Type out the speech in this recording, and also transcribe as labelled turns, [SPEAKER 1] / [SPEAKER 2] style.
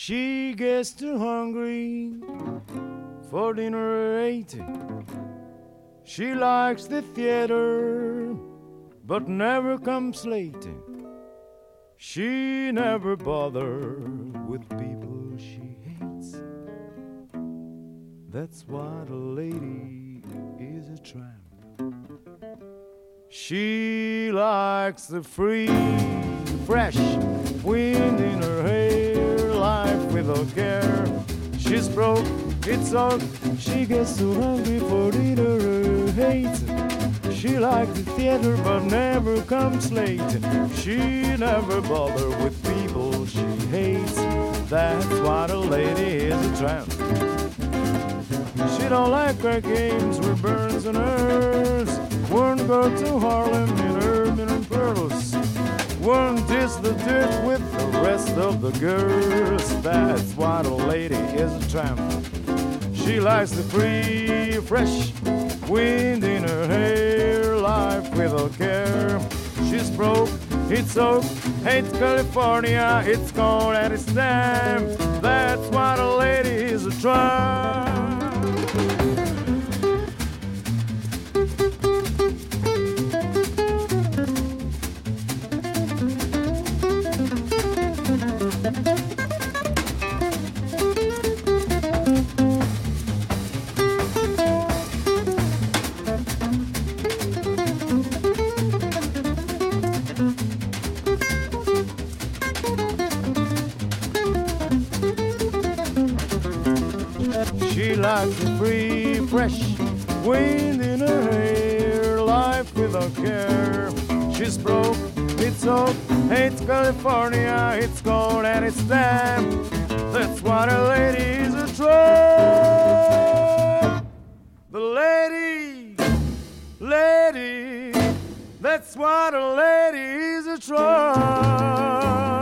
[SPEAKER 1] She gets too hungry for dinner at 8. She likes the theater, but never comes late. She never bothers with people she hates. That's why the lady is a tramp. She likes the free, fresh wind in her hair, life without care. She's broke, it's out, she gets too hungry for dinner her hates. She likes the theater but never comes late. She never bothers with people she hates. That's why the lady is a tramp. She don't like crack games with Burns and hers. Won't go to Harlem in Urban and Pearls. Won't diss the dirt with the rest of the girls. That's why the lady is a tramp. She likes the free, fresh wind in her hair, life without care. She's broke, it's oak, hates California, it's cold and it's damp. That's why the lady is a tramp. She likes the free, fresh wind in her hair, life without care. She's broke, it's oak, hates California, it's cold and it's damp. That's why the lady is a tramp. The lady, that's why the lady is a tramp.